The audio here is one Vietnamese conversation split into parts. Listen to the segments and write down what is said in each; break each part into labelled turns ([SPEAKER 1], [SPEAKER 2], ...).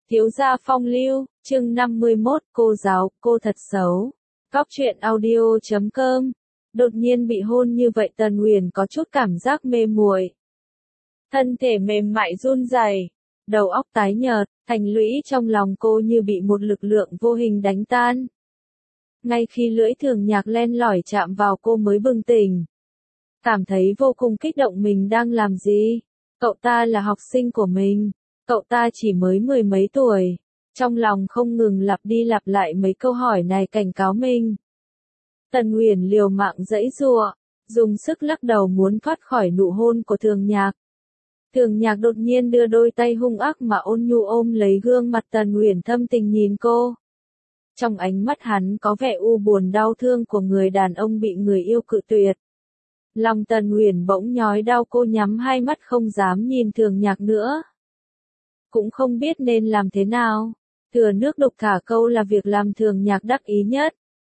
[SPEAKER 1] Thiếu gia phong lưu, chương 51, cô giáo, cô thật xấu. Góc truyện audio.com. Đột nhiên bị hôn như vậy Tần Uyển có chút cảm giác mê muội. Thân thể mềm mại run rẩy, đầu óc tái nhợt, thành lũy trong lòng cô như bị một lực lượng vô hình đánh tan. Ngay khi lưỡi Thường Nhạc len lỏi chạm vào cô mới bừng tỉnh. Cảm thấy vô cùng kích động mình đang làm gì. Cậu ta là học sinh của mình. Cậu ta chỉ mới mười mấy tuổi, trong lòng không ngừng lặp đi lặp lại mấy câu hỏi này cảnh cáo mình. Tần Uyển liều mạng giãy giụa, dùng sức lắc đầu muốn thoát khỏi nụ hôn của Thường Nhạc. Thường Nhạc đột nhiên đưa đôi tay hung ác mà ôn nhu ôm lấy gương mặt Tần Uyển thâm tình nhìn cô. Trong ánh mắt hắn có vẻ u buồn đau thương của người đàn ông bị người yêu cự tuyệt. Lòng Tần Uyển bỗng nhói đau, cô nhắm hai mắt không dám nhìn Thường Nhạc nữa. Cũng không biết nên làm thế nào. Thừa nước đục thả câu là việc làm Thường Nhạc đắc ý nhất.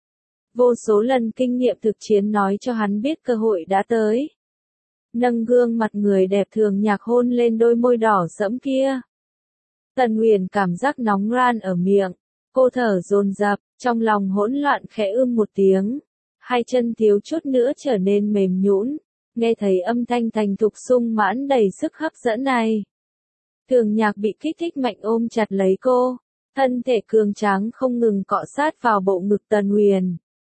[SPEAKER 1] Vô số lần kinh nghiệm thực chiến nói cho hắn biết cơ hội đã tới. Nâng gương mặt người đẹp Thường Nhạc hôn lên đôi môi đỏ sẫm kia. Tần Uyển cảm giác nóng ran ở miệng. Cô thở dồn dập, trong lòng hỗn loạn khẽ một tiếng. Hai chân thiếu chút nữa trở nên mềm nhũn. Nghe thấy âm thanh thành thục sung mãn đầy sức hấp dẫn này. Thường Nhạc bị kích thích mạnh ôm chặt lấy cô, thân thể cường tráng không ngừng cọ sát vào bộ ngực Tần Uyển.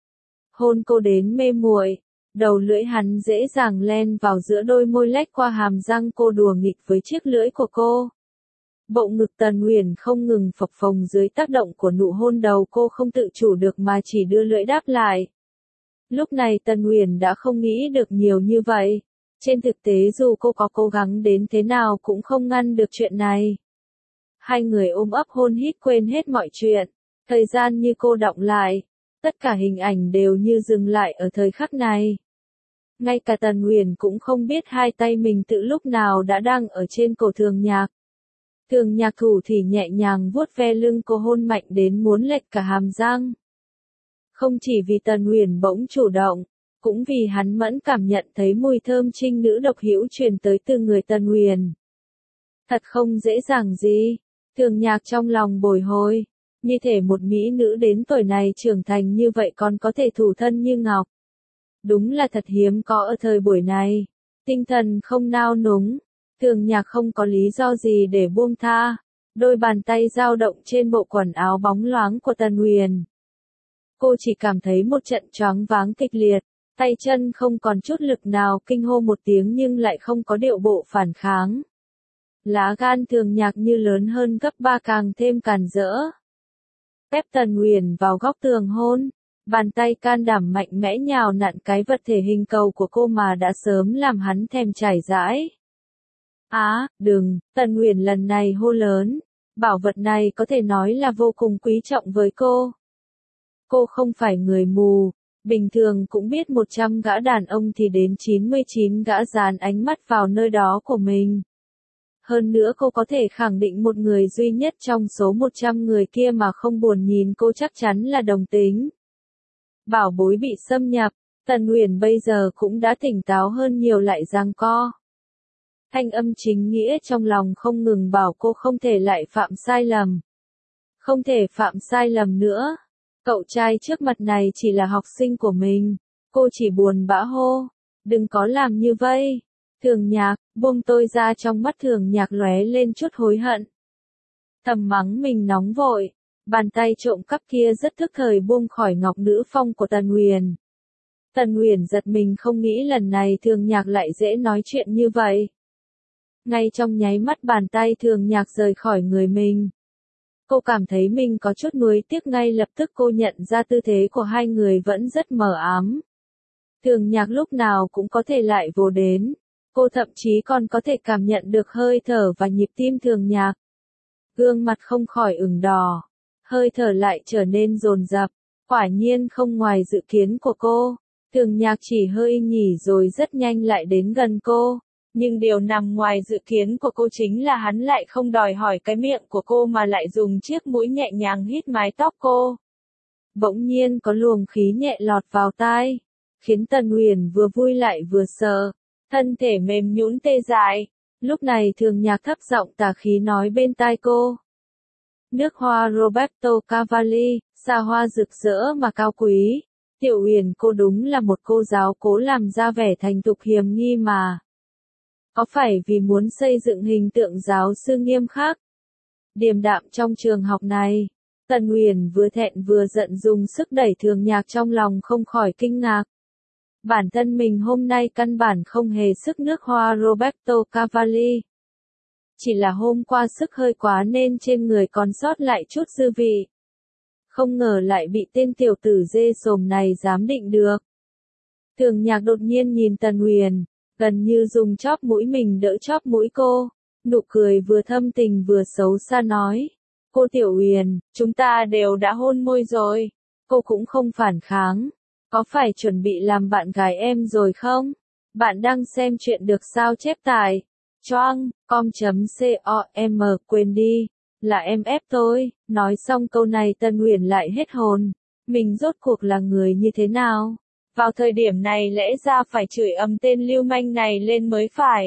[SPEAKER 1] Hôn cô đến mê muội, đầu lưỡi hắn dễ dàng len vào giữa đôi môi lách qua hàm răng cô đùa nghịch với chiếc lưỡi của cô. Bộ ngực Tần Uyển không ngừng phập phồng dưới tác động của nụ hôn đầu, cô không tự chủ được mà chỉ đưa lưỡi đáp lại. Lúc này Tần Uyển đã không nghĩ được nhiều như vậy. Trên thực tế dù cô có cố gắng đến thế nào cũng không ngăn được chuyện này. Hai người ôm ấp hôn hít quên hết mọi chuyện. Thời gian như cô đọng lại. Tất cả hình ảnh đều như dừng lại ở thời khắc này. Ngay cả Tần Uyển cũng không biết hai tay mình từ lúc nào đã đang ở trên cổ Thường Nhạc. Thường Nhạc thủ thì nhẹ nhàng vuốt ve lưng cô, hôn mạnh đến muốn lệch cả hàm răng. Không chỉ vì Tần Uyển bỗng chủ động, cũng vì hắn mẫn cảm nhận thấy mùi thơm trinh nữ độc hữu truyền tới từ người Tần Uyển. Thật không dễ dàng gì. Thường Nhạc trong lòng bồi hồi. Như thể một mỹ nữ đến tuổi này trưởng thành như vậy còn có thể thủ thân như ngọc. Đúng là thật hiếm có ở thời buổi này. Tinh thần không nao núng. Thường Nhạc không có lý do gì để buông tha. Đôi bàn tay dao động trên bộ quần áo bóng loáng của Tần Uyển. Cô chỉ cảm thấy một trận choáng váng kịch liệt. Tay chân không còn chút lực nào, kinh hô một tiếng nhưng lại không có điệu bộ phản kháng. Lá gan Thường Nhạc như lớn hơn gấp 3 càng thêm càn rỡ. Ép Tần Uyển vào góc tường hôn. Bàn tay can đảm mạnh mẽ nhào nặn cái vật thể hình cầu của cô mà đã sớm làm hắn thèm chảy dãi. Đừng, Tần Uyển lần này hô lớn. Bảo vật này có thể nói là vô cùng quý trọng với cô. Cô không phải người mù. Bình thường cũng biết 100 gã đàn ông thì đến 99 gã dán ánh mắt vào nơi đó của mình. Hơn nữa cô có thể khẳng định một người duy nhất trong số 100 người kia mà không buồn nhìn cô chắc chắn là đồng tính. Bảo bối bị xâm nhập, Tần Uyển bây giờ cũng đã tỉnh táo hơn nhiều, lại giằng co. Thanh âm chính nghĩa trong lòng không ngừng bảo cô không thể lại phạm sai lầm. Không thể phạm sai lầm nữa. Cậu trai trước mặt này chỉ là học sinh của mình. Cô chỉ buồn bã hô. Đừng có làm như vậy. Thường Nhạc, buông tôi ra. Trong mắt Thường Nhạc lóe lên chút hối hận. Thầm mắng mình nóng vội. Bàn tay trộm cắp kia rất thức thời buông khỏi ngọc nữ phong của Tần Uyển. Tần Uyển giật mình không nghĩ lần này Thường Nhạc lại dễ nói chuyện như vậy. Ngay trong nháy mắt bàn tay Thường Nhạc rời khỏi người mình. Cô cảm thấy mình có chút nuối tiếc, ngay lập tức cô nhận ra tư thế của hai người vẫn rất mờ ám. Thường Nhạc lúc nào cũng có thể lại vồ đến. Cô thậm chí còn có thể cảm nhận được hơi thở và nhịp tim Thường Nhạc. Gương mặt không khỏi ửng đỏ. Hơi thở lại trở nên dồn dập. Quả nhiên không ngoài dự kiến của cô. Thường Nhạc chỉ hơi nhỉ rồi rất nhanh lại đến gần cô. Nhưng điều nằm ngoài dự kiến của cô chính là hắn lại không đòi hỏi cái miệng của cô mà lại dùng chiếc mũi nhẹ nhàng hít mái tóc cô. Bỗng nhiên có luồng khí nhẹ lọt vào tai, khiến Tần Uyển vừa vui lại vừa sợ, thân thể mềm nhũn tê dại. Lúc này Thường Nhạc thấp giọng tà khí nói bên tai cô. Nước hoa Roberto Cavalli, xa hoa rực rỡ mà cao quý. Tiểu Uyển cô đúng là một cô giáo cố làm ra vẻ thành thục hiềm nghi mà. Có phải vì muốn xây dựng hình tượng giáo sư nghiêm khắc, điềm đạm trong trường học này? Tần Uyển vừa thẹn vừa giận dùng sức đẩy Thường Nhạc trong lòng không khỏi kinh ngạc. Bản thân mình hôm nay căn bản không hề sức nước hoa Roberto Cavalli. Chỉ là hôm qua sức hơi quá nên trên người còn sót lại chút dư vị. Không ngờ lại bị tên tiểu tử dê sồm này dám định được. Thường Nhạc đột nhiên nhìn Tần Uyển, gần như dùng chóp mũi mình đỡ chóp mũi cô, nụ cười vừa thâm tình vừa xấu xa nói. Cô Tiểu Uyển, chúng ta đều đã hôn môi rồi. Cô cũng không phản kháng. Có phải chuẩn bị làm bạn gái em rồi không? Bạn đang xem chuyện được sao chép tại choang.com, quên đi, là em ép tôi. Nói xong câu này Tần Uyển lại hết hồn. Mình rốt cuộc là người như thế nào? Vào thời điểm này lẽ ra phải chửi ầm tên lưu manh này lên mới phải.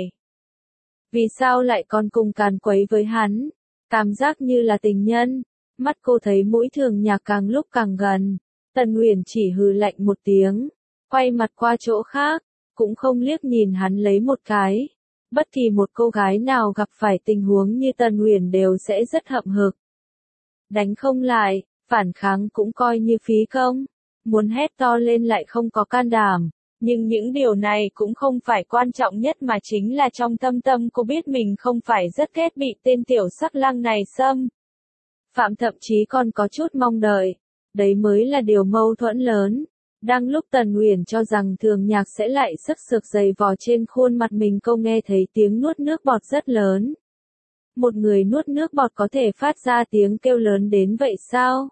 [SPEAKER 1] Vì sao lại còn cùng càn quấy với hắn? Cảm giác như là tình nhân. Mắt cô thấy mũi Thường Nhạc càng lúc càng gần. Tần Uyển chỉ hừ lạnh một tiếng, quay mặt qua chỗ khác, cũng không liếc nhìn hắn lấy một cái. Bất kỳ một cô gái nào gặp phải tình huống như Tần Uyển đều sẽ rất hậm hực. Đánh không lại, phản kháng cũng coi như phí công. Muốn hét to lên lại không có can đảm. Nhưng những điều này cũng không phải quan trọng nhất mà chính là trong thâm tâm cô biết mình không phải rất ghét bị tên tiểu sắc lang này xâm phạm, thậm chí còn có chút mong đợi. Đấy mới là điều mâu thuẫn lớn. Đang lúc Tần Uyển cho rằng Thường Nhạc sẽ lại sức sực giày vò trên khuôn mặt mình, cô nghe thấy tiếng nuốt nước bọt rất lớn. Một người nuốt nước bọt có thể phát ra tiếng kêu lớn đến vậy sao?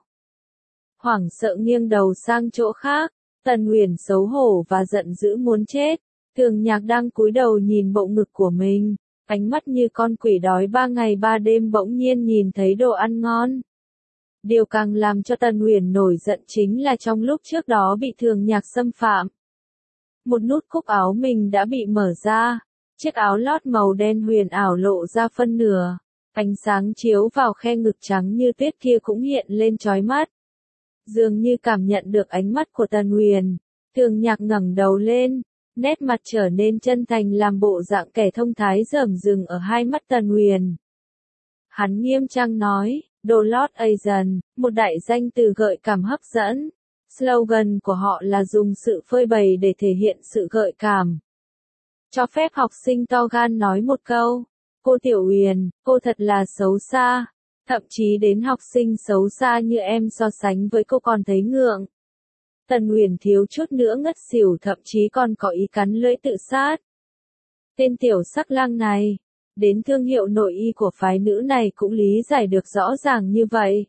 [SPEAKER 1] Hoảng sợ nghiêng đầu sang chỗ khác, Tần Uyển xấu hổ và giận dữ muốn chết. Thường Nhạc đang cúi đầu nhìn bộ ngực của mình, ánh mắt như con quỷ đói 3 ngày 3 đêm bỗng nhiên nhìn thấy đồ ăn ngon. Điều càng làm cho Tần Uyển nổi giận chính là trong lúc trước đó bị Thường Nhạc xâm phạm. Một nút cúc áo mình đã bị mở ra, chiếc áo lót màu đen huyền ảo lộ ra phân nửa, ánh sáng chiếu vào khe ngực trắng như tuyết kia cũng hiện lên chói mắt. Dường như cảm nhận được ánh mắt của Tần Uyển, Thường Nhạc ngẩng đầu lên, nét mặt trở nên chân thành làm bộ dạng kẻ thông thái rởm rừng ở hai mắt Tần Uyển. Hắn nghiêm trang nói, Dolores Asian, một đại danh từ gợi cảm hấp dẫn. Slogan của họ là dùng sự phơi bày để thể hiện sự gợi cảm. Cho phép học sinh to gan nói một câu, cô Tiểu Uyển, cô thật là xấu xa. Thậm chí đến học sinh xấu xa như em so sánh với cô còn thấy ngượng. Tần Uyển thiếu chút nữa ngất xỉu, thậm chí còn có ý cắn lưỡi tự sát. Tên tiểu sắc lang này, đến thương hiệu nội y của phái nữ này cũng lý giải được rõ ràng như vậy.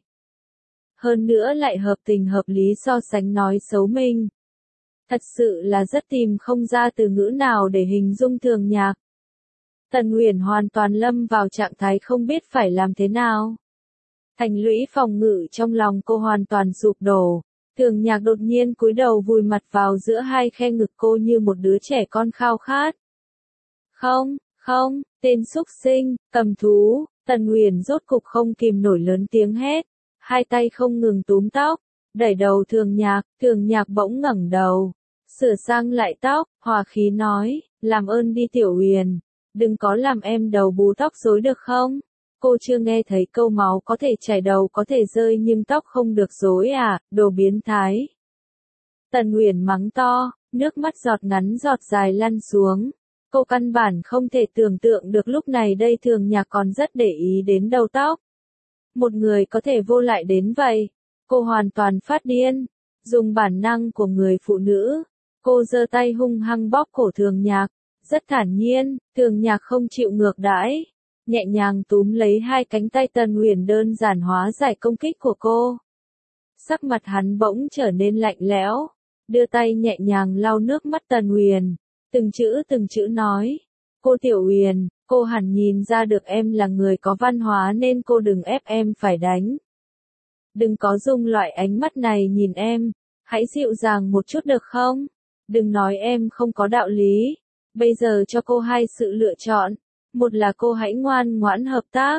[SPEAKER 1] Hơn nữa lại hợp tình hợp lý so sánh nói xấu mình. Thật sự là rất tìm không ra từ ngữ nào để hình dung Thường Nhạc. Tần Uyển hoàn toàn lâm vào trạng thái không biết phải làm thế nào. Thành lũy phòng ngự trong lòng cô hoàn toàn sụp đổ. Thường Nhạc đột nhiên cúi đầu vùi mặt vào giữa hai khe ngực cô như một đứa trẻ con khao khát. Không, không, tên xúc sinh, cầm thú. Tần Uyển rốt cục không kìm nổi lớn tiếng hét. Hai tay không ngừng túm tóc, đẩy đầu Thường Nhạc bỗng ngẩng đầu, sửa sang lại tóc, hòa khí nói, làm ơn đi Tiểu Uyển, đừng có làm em đầu bù tóc rối được không? Cô chưa nghe thấy câu máu có thể chảy đầu có thể rơi nhưng tóc không được rối à, đồ biến thái. Tần Uyển mắng to, nước mắt giọt ngắn giọt dài lăn xuống. Cô căn bản không thể tưởng tượng được lúc này đây Thường Nhạc còn rất để ý đến đầu tóc. Một người có thể vô lại đến vậy. Cô hoàn toàn phát điên. Dùng bản năng của người phụ nữ. Cô giơ tay hung hăng bóp cổ Thường Nhạc. Rất thản nhiên, Thường Nhạc không chịu ngược đãi. Nhẹ nhàng túm lấy hai cánh tay Tần Uyển đơn giản hóa giải công kích của cô. Sắc mặt hắn bỗng trở nên lạnh lẽo. Đưa tay nhẹ nhàng lau nước mắt Tần Uyển. Từng chữ nói. Cô Tiểu Uyển, cô hẳn nhìn ra được em là người có văn hóa nên cô đừng ép em phải đánh. Đừng có dùng loại ánh mắt này nhìn em. Hãy dịu dàng một chút được không? Đừng nói em không có đạo lý. Bây giờ cho cô hai sự lựa chọn. Một là cô hãy ngoan ngoãn hợp tác.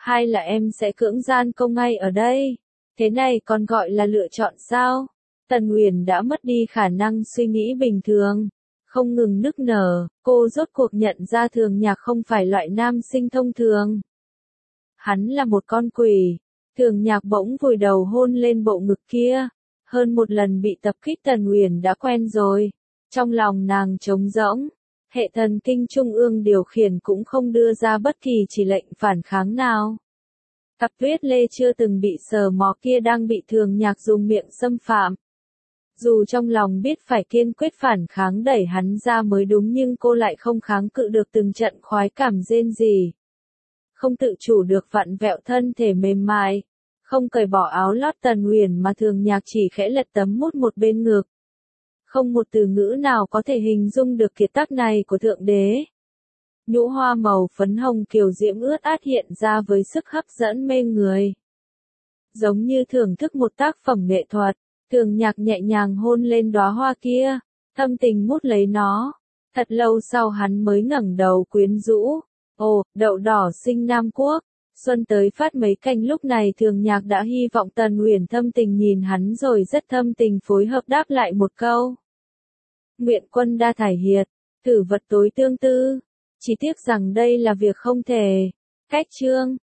[SPEAKER 1] Hay là em sẽ cưỡng gian công ngay ở đây? Thế này còn gọi là lựa chọn sao? Tần Uyển đã mất đi khả năng suy nghĩ bình thường, không ngừng nức nở, cô rốt cuộc nhận ra Thường Nhạc không phải loại nam sinh thông thường. Hắn là một con quỷ. Thường Nhạc bỗng vùi đầu hôn lên bộ ngực kia. Hơn một lần bị tập kích Tần Uyển đã quen rồi. Trong lòng nàng trống rỗng. Hệ thần kinh trung ương điều khiển cũng không đưa ra bất kỳ chỉ lệnh phản kháng nào. Cặp tuyết lê chưa từng bị sờ mó kia đang bị Thường Nhạc dùng miệng xâm phạm. Dù trong lòng biết phải kiên quyết phản kháng đẩy hắn ra mới đúng nhưng cô lại không kháng cự được từng trận khoái cảm rên rỉ. Không tự chủ được vặn vẹo thân thể mềm mại. Không cởi bỏ áo lót Tần Uyển mà Thường Nhạc chỉ khẽ lật tấm mút một bên ngực. Không một từ ngữ nào có thể hình dung được kiệt tác này của Thượng Đế. Nhũ hoa màu phấn hồng kiều diễm ướt át hiện ra với sức hấp dẫn mê người. Giống như thưởng thức một tác phẩm nghệ thuật, Thường Nhạc nhẹ nhàng hôn lên đóa hoa kia, thâm tình mút lấy nó. Thật lâu sau hắn mới ngẩng đầu quyến rũ. Ồ, đậu đỏ sinh Nam Quốc. Xuân tới phát mấy canh lúc này Thường Nhạc đã hy vọng Tần Uyển thâm tình nhìn hắn rồi rất thâm tình phối hợp đáp lại một câu. Nguyện quân đa thải hiệt, thử vật tối tương tư. Chỉ tiếc rằng đây là việc không thể. Cách chương.